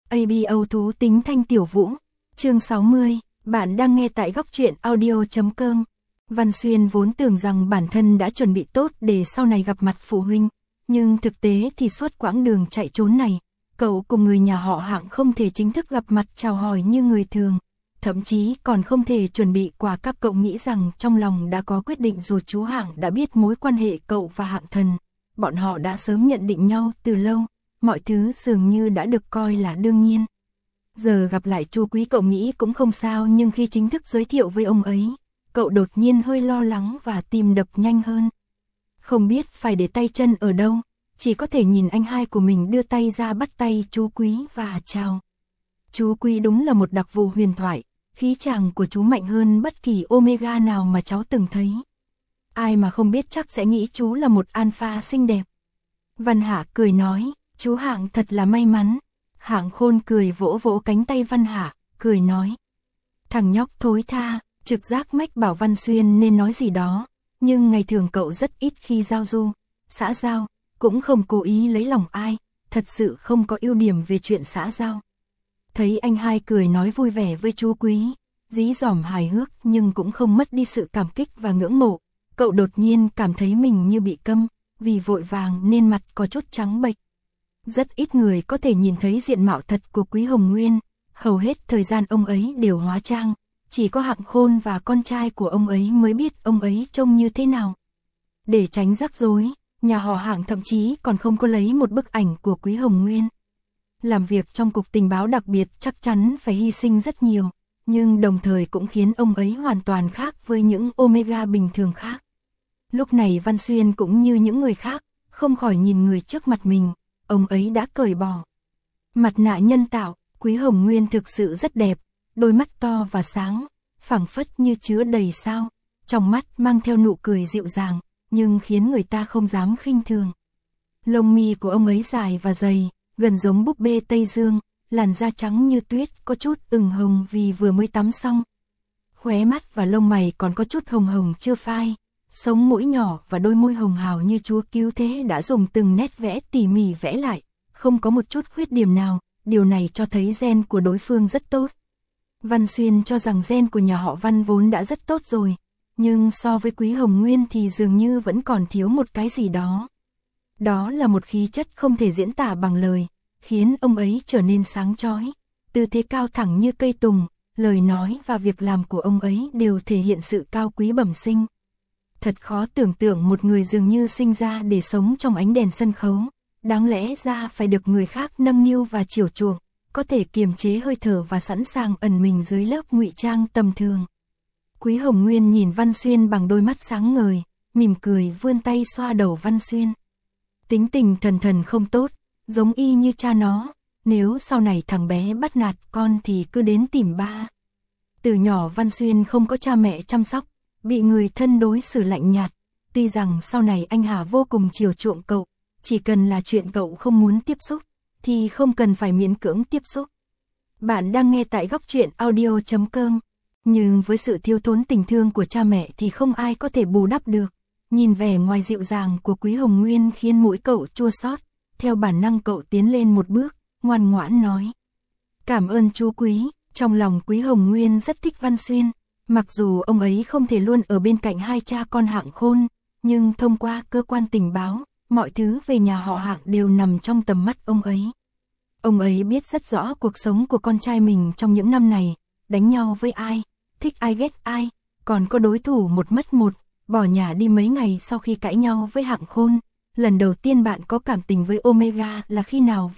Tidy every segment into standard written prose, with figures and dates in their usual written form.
ABO thú tính Thanh Tiểu Vũ. Chương 60, bạn đang nghe tại góc truyện audio.com. Văn Xuyên vốn tưởng rằng bản thân đã chuẩn bị tốt để sau này gặp mặt phụ huynh, nhưng thực tế thì suốt quãng đường chạy trốn này, cậu cùng người nhà họ Hạng không thể chính thức gặp mặt chào hỏi như người thường, thậm chí còn không thể chuẩn bị quà cáp. Cậu nghĩ rằng trong lòng đã có quyết định rồi. Chú Hạng đã biết mối quan hệ cậu và Hạng Thần, bọn họ đã sớm nhận định nhau từ lâu, mọi thứ dường như đã được coi là đương nhiên. Giờ gặp lại Chu Quý cậu nghĩ cũng không sao, nhưng khi chính thức giới thiệu với ông ấy, cậu đột nhiên hơi lo lắng và tim đập nhanh hơn. Không biết phải để tay chân ở đâu, chỉ có thể nhìn anh hai của mình đưa tay ra bắt tay chú Quý và chào. Chú Quý đúng là một đặc vụ huyền thoại, khí chàng của chú mạnh hơn bất kỳ Omega nào mà cháu từng thấy. Ai mà không biết chắc sẽ nghĩ chú là một alpha xinh đẹp. Văn Hạ cười nói, chú Hạng thật là may mắn. Hạng Khôn cười vỗ vỗ cánh tay Văn Hạ, cười nói. Thằng nhóc thối tha. Trực giác mách bảo Văn Xuyên nên nói gì đó, nhưng ngày thường cậu rất ít khi giao du, xã giao, cũng không cố ý lấy lòng ai, thật sự không có ưu điểm về chuyện xã giao. Thấy anh hai cười nói vui vẻ với chú Quý, dí dỏm hài hước nhưng cũng không mất đi sự cảm kích và ngưỡng mộ, cậu đột nhiên cảm thấy mình như bị câm, vì vội vàng nên mặt có chút trắng bệch. Rất ít người có thể nhìn thấy diện mạo thật của Quý Hồng Nguyên, hầu hết thời gian ông ấy đều hóa trang. Chỉ có Hạng Khôn và con trai của ông ấy mới biết ông ấy trông như thế nào. Để tránh rắc rối, nhà họ Hạng thậm chí còn không có lấy một bức ảnh của Quý Hồng Nguyên. Làm việc trong cục tình báo đặc biệt chắc chắn phải hy sinh rất nhiều, nhưng đồng thời cũng khiến ông ấy hoàn toàn khác với những Omega bình thường khác. Lúc này Văn Xuyên cũng như những người khác, không khỏi nhìn người trước mặt mình, ông ấy đã cởi bỏ mặt nạ nhân tạo. Quý Hồng Nguyên thực sự rất đẹp. Đôi mắt to và sáng, phảng phất như chứa đầy sao, trong mắt mang theo nụ cười dịu dàng, nhưng khiến người ta không dám khinh thường. Lông mi của ông ấy dài và dày, gần giống búp bê Tây Dương, làn da trắng như tuyết, có chút ửng hồng vì vừa mới tắm xong. Khóe mắt và lông mày còn có chút hồng hồng chưa phai, sống mũi nhỏ và đôi môi hồng hào như chúa cứu thế đã dùng từng nét vẽ tỉ mỉ vẽ lại, không có một chút khuyết điểm nào, điều này cho thấy gen của đối phương rất tốt. Văn Xuyên cho rằng gen của nhà họ Văn vốn đã rất tốt rồi, nhưng so với Quý Hồng Nguyên thì dường như vẫn còn thiếu một cái gì đó. Đó là một khí chất không thể diễn tả bằng lời, khiến ông ấy trở nên sáng chói, tư thế cao thẳng như cây tùng, lời nói và việc làm của ông ấy đều thể hiện sự cao quý bẩm sinh. Thật khó tưởng tượng một người dường như sinh ra để sống trong ánh đèn sân khấu, đáng lẽ ra phải được người khác nâng niu và chiều chuộng, có thể kiềm chế hơi thở và sẵn sàng ẩn mình dưới lớp ngụy trang tầm thường. Quý Hồng Nguyên nhìn Văn Xuyên bằng đôi mắt sáng ngời, mỉm cười vươn tay xoa đầu Văn Xuyên. Tính tình thần thần không tốt, giống y như cha nó, nếu sau này thằng bé bắt nạt con thì cứ đến tìm ba. Từ nhỏ Văn Xuyên không có cha mẹ chăm sóc, bị người thân đối xử lạnh nhạt, tuy rằng sau này anh Hà vô cùng chiều chuộng cậu, chỉ cần là chuyện cậu không muốn tiếp xúc, thì không cần phải miễn cưỡng tiếp xúc. Bạn đang nghe tại góc truyện audio.com, nhưng với sự thiếu thốn tình thương của cha mẹ thì không ai có thể bù đắp được. Nhìn vẻ ngoài dịu dàng của Quý Hồng Nguyên khiến mũi cậu chua xót, theo bản năng cậu tiến lên một bước, ngoan ngoãn nói. Cảm ơn chú Quý. Trong lòng Quý Hồng Nguyên rất thích Văn Xuyên, mặc dù ông ấy không thể luôn ở bên cạnh hai cha con Hạng Khôn, nhưng thông qua cơ quan tình báo, mọi thứ về nhà họ Hạng đều nằm trong tầm mắt ông ấy. Ông ấy biết rất rõ cuộc sống của con trai mình trong những năm này, đánh nhau với ai, thích ai ghét ai, còn có đối thủ một mất một, bỏ nhà đi mấy ngày sau khi cãi nhau với Hạng Khôn. Lần đầu tiên bạn có cảm tình với Omega là khi nào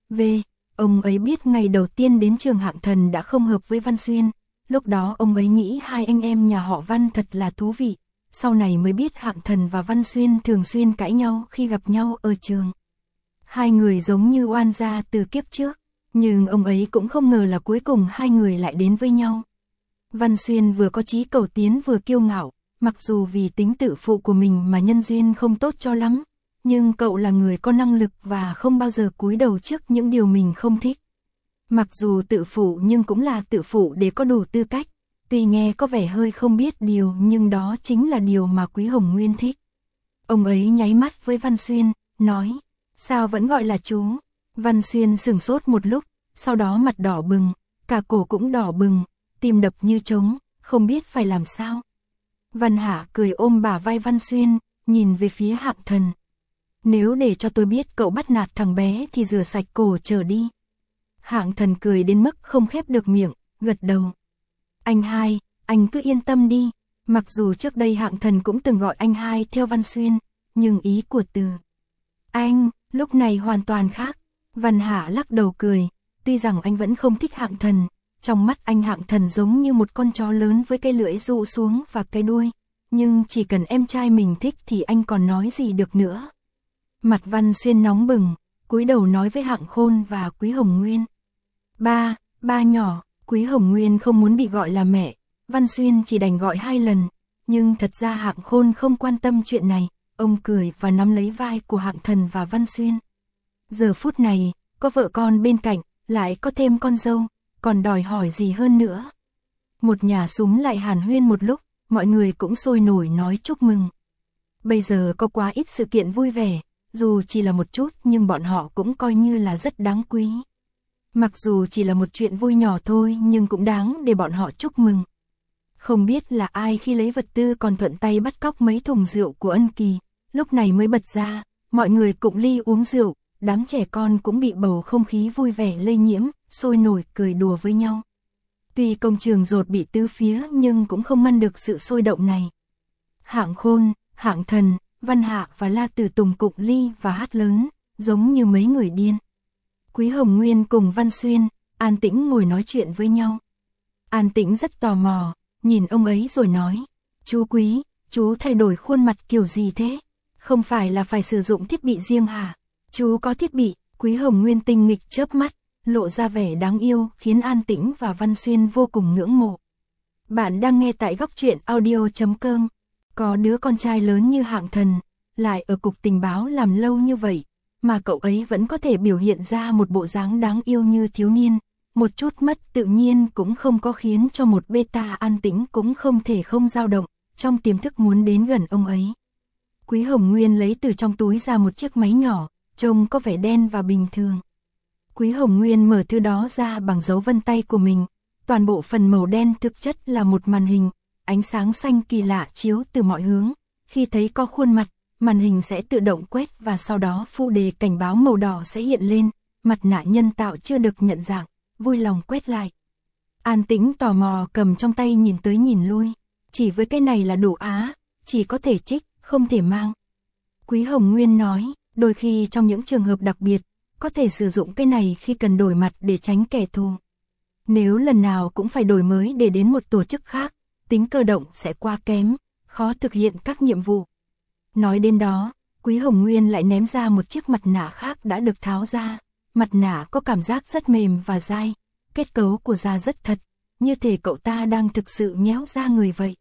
ông ấy biết ngày đầu tiên đến trường Hạng Thần đã không hợp với Văn Xuyên, lúc đó ông ấy nghĩ hai anh em nhà họ Văn thật là thú vị. Sau này mới biết Hạng Thần và Văn Xuyên thường xuyên cãi nhau khi gặp nhau ở trường. Hai người giống như oan gia từ kiếp trước, nhưng ông ấy cũng không ngờ là cuối cùng hai người lại đến với nhau. Văn Xuyên vừa có chí cầu tiến vừa kiêu ngạo, mặc dù vì tính tự phụ của mình mà nhân duyên không tốt cho lắm, nhưng cậu là người có năng lực và không bao giờ cúi đầu trước những điều mình không thích. Mặc dù tự phụ nhưng cũng là tự phụ để có đủ tư cách. Tuy nghe có vẻ hơi không biết điều nhưng đó chính là điều mà Quý Hồng Nguyên thích. Ông ấy nháy mắt với Văn Xuyên, nói, sao vẫn gọi là chú? Văn Xuyên sửng sốt một lúc, sau đó mặt đỏ bừng, cả cổ cũng đỏ bừng, tim đập như trống, không biết phải làm sao. Văn Hạ cười ôm bả vai Văn Xuyên, nhìn về phía Hạng Thần. Nếu để cho tôi biết cậu bắt nạt thằng bé thì rửa sạch cổ trở đi. Hạng Thần cười đến mức không khép được miệng, gật đầu. Anh hai, anh cứ yên tâm đi. Mặc dù trước đây Hạng Thần cũng từng gọi anh hai theo Văn Xuyên, nhưng ý của từ anh, lúc này hoàn toàn khác. Văn Hạ lắc đầu cười, tuy rằng anh vẫn không thích Hạng Thần, trong mắt anh Hạng Thần giống như một con chó lớn với cái lưỡi rụ xuống và cái đuôi, nhưng chỉ cần em trai mình thích thì anh còn nói gì được nữa. Mặt Văn Xuyên nóng bừng, cúi đầu nói với Hạng Khôn và Quý Hồng Nguyên. Ba nhỏ, Quý Hồng Nguyên không muốn bị gọi là mẹ, Văn Xuyên chỉ đành gọi 2 lần, nhưng thật ra Hạng Khôn không quan tâm chuyện này, ông cười và nắm lấy vai của Hạng Thần và Văn Xuyên. Giờ phút này, có vợ con bên cạnh, lại có thêm con dâu, còn đòi hỏi gì hơn nữa. Một nhà súm lại hàn huyên một lúc, mọi người cũng sôi nổi nói chúc mừng. Bây giờ có quá ít sự kiện vui vẻ, dù chỉ là một chút nhưng bọn họ cũng coi như là rất đáng quý. Mặc dù chỉ là một chuyện vui nhỏ thôi nhưng cũng đáng để bọn họ chúc mừng. Không biết là ai khi lấy vật tư còn thuận tay bắt cóc mấy thùng rượu của Ân Kỳ, lúc này mới bật ra, mọi người cụng ly uống rượu, đám trẻ con cũng bị bầu không khí vui vẻ lây nhiễm, sôi nổi cười đùa với nhau. Tuy công trường dột bị tứ phía nhưng cũng không ngăn được sự sôi động này. Hạng Khôn, Hạng Thần, Văn Hạ và La Tử Tùng cụng ly và hát lớn, giống như mấy người điên. Quý Hồng Nguyên cùng Văn Xuyên, An Tĩnh ngồi nói chuyện với nhau. An Tĩnh rất tò mò, nhìn ông ấy rồi nói, chú Quý, chú thay đổi khuôn mặt kiểu gì thế? Không phải là phải sử dụng thiết bị riêng hả? Chú có thiết bị, Quý Hồng Nguyên tinh nghịch chớp mắt, lộ ra vẻ đáng yêu khiến An Tĩnh và Văn Xuyên vô cùng ngưỡng mộ. Bạn đang nghe tại góc truyện audio.com. Có đứa con trai lớn như Hạng Thần, lại ở cục tình báo làm lâu như vậy, mà cậu ấy vẫn có thể biểu hiện ra một bộ dáng đáng yêu như thiếu niên, một chút mất tự nhiên cũng không có khiến cho một beta An Tĩnh cũng không thể không dao động, trong tiềm thức muốn đến gần ông ấy. Quý Hồng Nguyên lấy từ trong túi ra một chiếc máy nhỏ, trông có vẻ đen và bình thường. Quý Hồng Nguyên mở thứ đó ra bằng dấu vân tay của mình, toàn bộ phần màu đen thực chất là một màn hình, ánh sáng xanh kỳ lạ chiếu từ mọi hướng, khi thấy có khuôn mặt, màn hình sẽ tự động quét và sau đó phụ đề cảnh báo màu đỏ sẽ hiện lên, mặt nạ nhân tạo chưa được nhận dạng, vui lòng quét lại. An Tĩnh tò mò cầm trong tay nhìn tới nhìn lui, chỉ với cái này là đủ á, chỉ có thể trích, không thể mang. Quý Hồng Nguyên nói, đôi khi trong những trường hợp đặc biệt, có thể sử dụng cái này khi cần đổi mặt để tránh kẻ thù. Nếu lần nào cũng phải đổi mới để đến một tổ chức khác, tính cơ động sẽ quá kém, khó thực hiện các nhiệm vụ. Nói đến đó, Quý Hồng Nguyên lại ném ra một chiếc mặt nạ khác đã được tháo ra. Mặt nạ có cảm giác rất mềm và dai, kết cấu của da rất thật, như thể cậu ta đang thực sự nhéo da người vậy.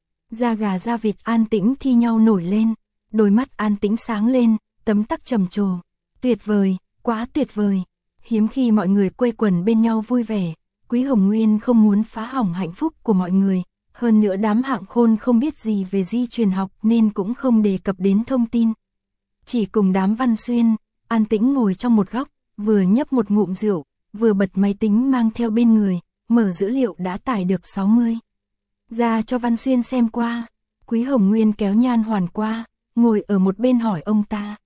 Da gà da vịt An Tĩnh thi nhau nổi lên, đôi mắt An Tĩnh sáng lên, tấm tắc trầm trồ. Tuyệt vời, quá tuyệt vời. Hiếm khi mọi người quây quần bên nhau vui vẻ, Quý Hồng Nguyên không muốn phá hỏng hạnh phúc của mọi người. Hơn nữa đám Hạng Khôn không biết gì về di truyền học nên cũng không đề cập đến thông tin. Chỉ cùng đám Văn Xuyên, An Tĩnh ngồi trong một góc, vừa nhấp một ngụm rượu, vừa bật máy tính mang theo bên người, mở dữ liệu đã tải được 60. Ra cho Văn Xuyên xem qua. Quý Hồng Nguyên kéo Nhan Hoàn qua, ngồi ở một bên hỏi ông ta.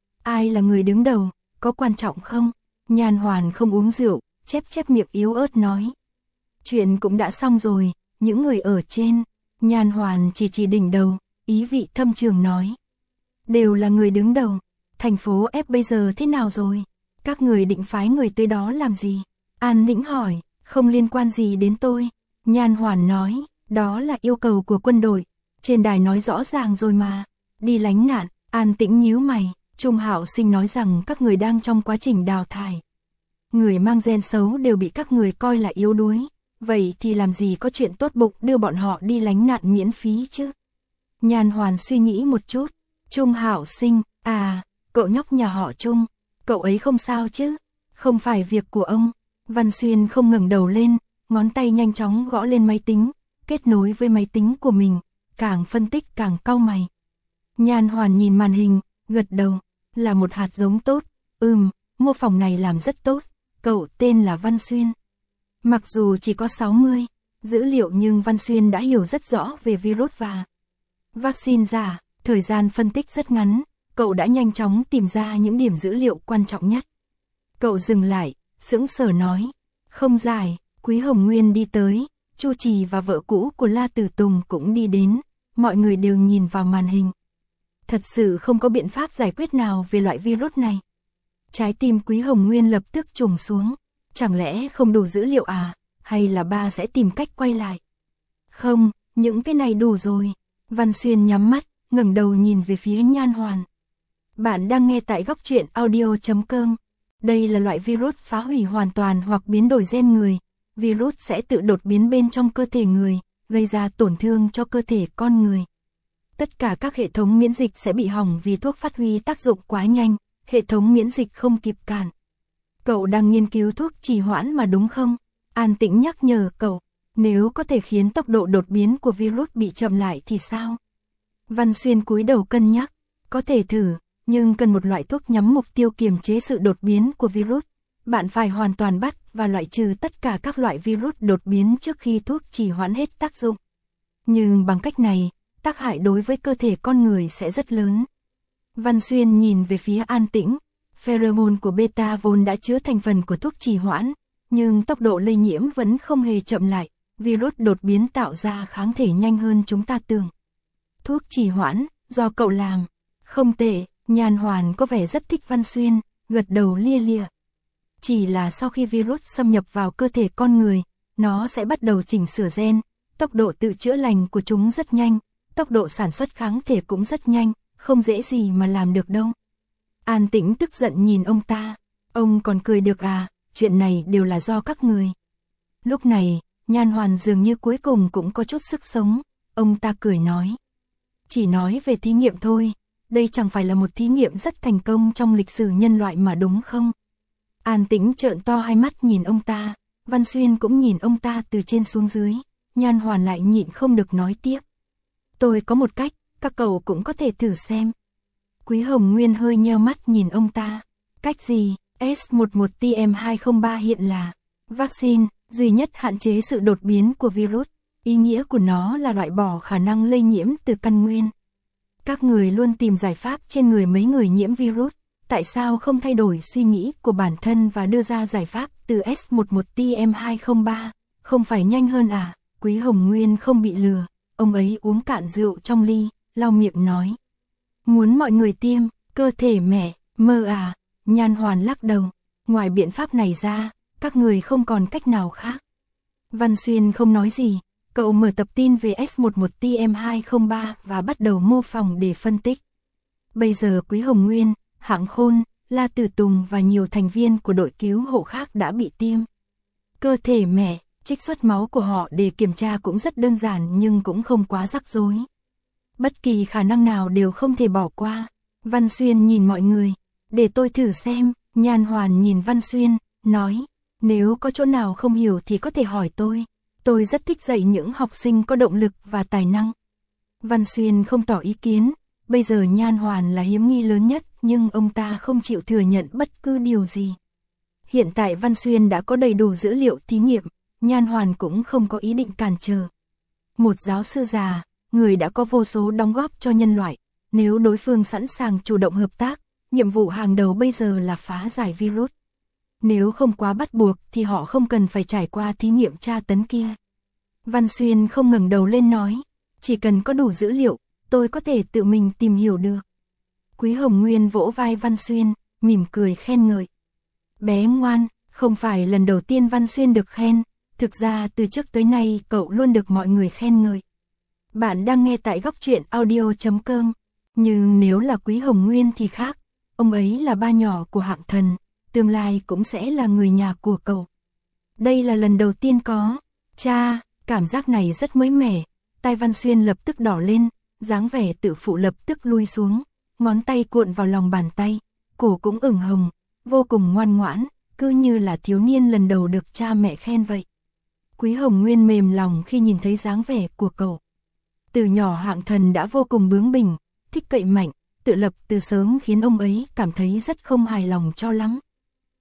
Ai là người đứng đầu, có quan trọng không? Nhan Hoàn không uống rượu, chép miệng yếu ớt nói. Chuyện cũng đã xong rồi, những người ở trên. Nhan Hoàn chỉ đỉnh đầu, ý vị thâm trường nói. Đều là người đứng đầu, thành phố F bây giờ thế nào rồi? Các người định phái người tới đó làm gì? An Tĩnh hỏi, không liên quan gì đến tôi. Nhan Hoàn nói, đó là yêu cầu của quân đội, trên đài nói rõ ràng rồi mà. Đi lánh nạn. An Tĩnh nhíu mày, Trung Hạo Sinh nói rằng các người đang trong quá trình đào thải. Người mang gen xấu đều bị các người coi là yếu đuối, vậy thì làm gì có chuyện tốt bụng đưa bọn họ đi lánh nạn miễn phí chứ? Nhan Hoàn suy nghĩ một chút. Trung Hạo Sinh, à, cậu nhóc nhà họ Trung, cậu ấy không sao chứ? Không phải việc của ông. Văn Xuyên không ngẩng đầu lên, ngón tay nhanh chóng gõ lên máy tính, kết nối với máy tính của mình, càng phân tích càng cau mày. Nhan Hoàn nhìn màn hình, gật đầu, là một hạt giống tốt, mô phỏng này làm rất tốt, cậu tên là Văn Xuyên. Mặc dù chỉ có 60 dữ liệu nhưng Văn Xuyên đã hiểu rất rõ về virus và vaccine giả, thời gian phân tích rất ngắn, cậu đã nhanh chóng tìm ra những điểm dữ liệu quan trọng nhất. Cậu dừng lại, sững sờ nói, không dài. Quý Hồng Nguyên đi tới, Chu Trì và vợ cũ của La Tử Tùng cũng đi đến, mọi người đều nhìn vào màn hình. Thật sự không có biện pháp giải quyết nào về loại virus này. Trái tim Quý Hồng Nguyên lập tức trùng xuống, chẳng lẽ không đủ dữ liệu à, hay là ba sẽ tìm cách quay lại? Không, những cái này đủ rồi. Văn Xuyên nhắm mắt, ngẩng đầu nhìn về phía Nhan Hoàn. Bạn đang nghe tại góc truyện audio.com. Đây là loại virus phá hủy hoàn toàn hoặc biến đổi gen người. Virus sẽ tự đột biến bên trong cơ thể người, gây ra tổn thương cho cơ thể con người. Tất cả các hệ thống miễn dịch sẽ bị hỏng vì thuốc phát huy tác dụng quá nhanh, hệ thống miễn dịch không kịp cản. Cậu đang nghiên cứu thuốc trì hoãn mà đúng không? An Tĩnh nhắc nhở cậu, nếu có thể khiến tốc độ đột biến của virus bị chậm lại thì sao? Văn Xuyên cúi đầu cân nhắc, có thể thử, nhưng cần một loại thuốc nhắm mục tiêu kiềm chế sự đột biến của virus. Bạn phải hoàn toàn bắt và loại trừ tất cả các loại virus đột biến trước khi thuốc trì hoãn hết tác dụng. Nhưng bằng cách này, tác hại đối với cơ thể con người sẽ rất lớn. Văn Xuyên nhìn về phía An Tĩnh, pheromone của beta vốn đã chứa thành phần của thuốc trì hoãn, nhưng tốc độ lây nhiễm vẫn không hề chậm lại, virus đột biến tạo ra kháng thể nhanh hơn chúng ta tưởng. Thuốc trì hoãn, do cậu làm, không tệ. Nhan Hoàn có vẻ rất thích Văn Xuyên, gật đầu lia lịa. Chỉ là sau khi virus xâm nhập vào cơ thể con người, nó sẽ bắt đầu chỉnh sửa gen, tốc độ tự chữa lành của chúng rất nhanh, tốc độ sản xuất kháng thể cũng rất nhanh, không dễ gì mà làm được đâu. An Tĩnh tức giận nhìn ông ta, ông còn cười được à, chuyện này đều là do các người. Lúc này, Nhan Hoàn dường như cuối cùng cũng có chút sức sống, ông ta cười nói. Chỉ nói về thí nghiệm thôi. Đây chẳng phải là một thí nghiệm rất thành công trong lịch sử nhân loại mà đúng không? An Tĩnh trợn to hai mắt nhìn ông ta, Văn Xuyên cũng nhìn ông ta từ trên xuống dưới, Nhan Hoàn lại nhịn không được nói tiếp. Tôi có một cách, các cậu cũng có thể thử xem. Quý Hồng Nguyên hơi nheo mắt nhìn ông ta. Cách gì? S11TM203 hiện là vaccine, duy nhất hạn chế sự đột biến của virus. Ý nghĩa của nó là loại bỏ khả năng lây nhiễm từ căn nguyên. Các người luôn tìm giải pháp trên người mấy người nhiễm virus, tại sao không thay đổi suy nghĩ của bản thân và đưa ra giải pháp từ S11TM203, không phải nhanh hơn à? Quý Hồng Nguyên không bị lừa, ông ấy uống cạn rượu trong ly, lau miệng nói. Muốn mọi người tiêm, cơ thể mẹ, mơ à? Nhan Hoàn lắc đầu, ngoài biện pháp này ra, các người không còn cách nào khác. Văn Xuyên không nói gì. Cậu mở tập tin về S11TM203 và bắt đầu mô phỏng để phân tích. Bây giờ Quý Hồng Nguyên, Hạng Khôn, La Tử Tùng và nhiều thành viên của đội cứu hộ khác đã bị tiêm. Cơ thể mẹ, trích xuất máu của họ để kiểm tra cũng rất đơn giản nhưng cũng không quá rắc rối. Bất kỳ khả năng nào đều không thể bỏ qua. Văn Xuyên nhìn mọi người, để tôi thử xem. Nhan Hoàn nhìn Văn Xuyên, nói, nếu có chỗ nào không hiểu thì có thể hỏi tôi. Tôi rất thích dạy những học sinh có động lực và tài năng. Văn Xuyên không tỏ ý kiến, bây giờ Nhan Hoàn là hiếm nghi lớn nhất nhưng ông ta không chịu thừa nhận bất cứ điều gì. Hiện tại Văn Xuyên đã có đầy đủ dữ liệu thí nghiệm, Nhan Hoàn cũng không có ý định cản trở. Một giáo sư già, người đã có vô số đóng góp cho nhân loại, nếu đối phương sẵn sàng chủ động hợp tác, nhiệm vụ hàng đầu bây giờ là phá giải virus. Nếu không quá bắt buộc thì họ không cần phải trải qua thí nghiệm tra tấn kia. Văn Xuyên không ngẩng đầu lên nói, chỉ cần có đủ dữ liệu, tôi có thể tự mình tìm hiểu được. Quý Hồng Nguyên vỗ vai Văn Xuyên, mỉm cười khen ngợi. Bé ngoan, không phải lần đầu tiên Văn Xuyên được khen, thực ra từ trước tới nay cậu luôn được mọi người khen ngợi. Bạn đang nghe tại góc truyện audio.com, nhưng nếu là Quý Hồng Nguyên thì khác, ông ấy là ba nhỏ của Hạng Thần. Tương lai cũng sẽ là người nhà của cậu. Đây là lần đầu tiên có. Cha, cảm giác này rất mới mẻ. Tai Văn Xuyên lập tức đỏ lên, dáng vẻ tự phụ lập tức lui xuống, ngón tay cuộn vào lòng bàn tay, cổ cũng ửng hồng, vô cùng ngoan ngoãn, cứ như là thiếu niên lần đầu được cha mẹ khen vậy. Quý Hồng Nguyên mềm lòng khi nhìn thấy dáng vẻ của cậu. Từ nhỏ Hạng Thần đã vô cùng bướng bỉnh, thích cậy mạnh, tự lập từ sớm khiến ông ấy cảm thấy rất không hài lòng cho lắm.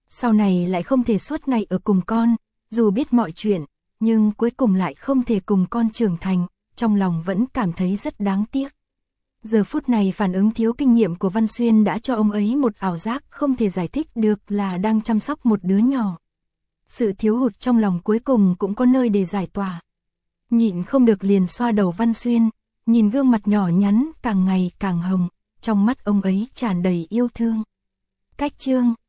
Sau này lại không thể suốt ngày ở cùng con, dù biết mọi chuyện, nhưng cuối cùng lại không thể cùng con trưởng thành, trong lòng vẫn cảm thấy rất đáng tiếc. Giờ phút này phản ứng thiếu kinh nghiệm của Văn Xuyên đã cho ông ấy một ảo giác không thể giải thích được là đang chăm sóc một đứa nhỏ. Sự thiếu hụt trong lòng cuối cùng cũng có nơi để giải tỏa. Nhịn không được liền xoa đầu Văn Xuyên, nhìn gương mặt nhỏ nhắn càng ngày càng hồng, trong mắt ông ấy tràn đầy yêu thương. Cách chương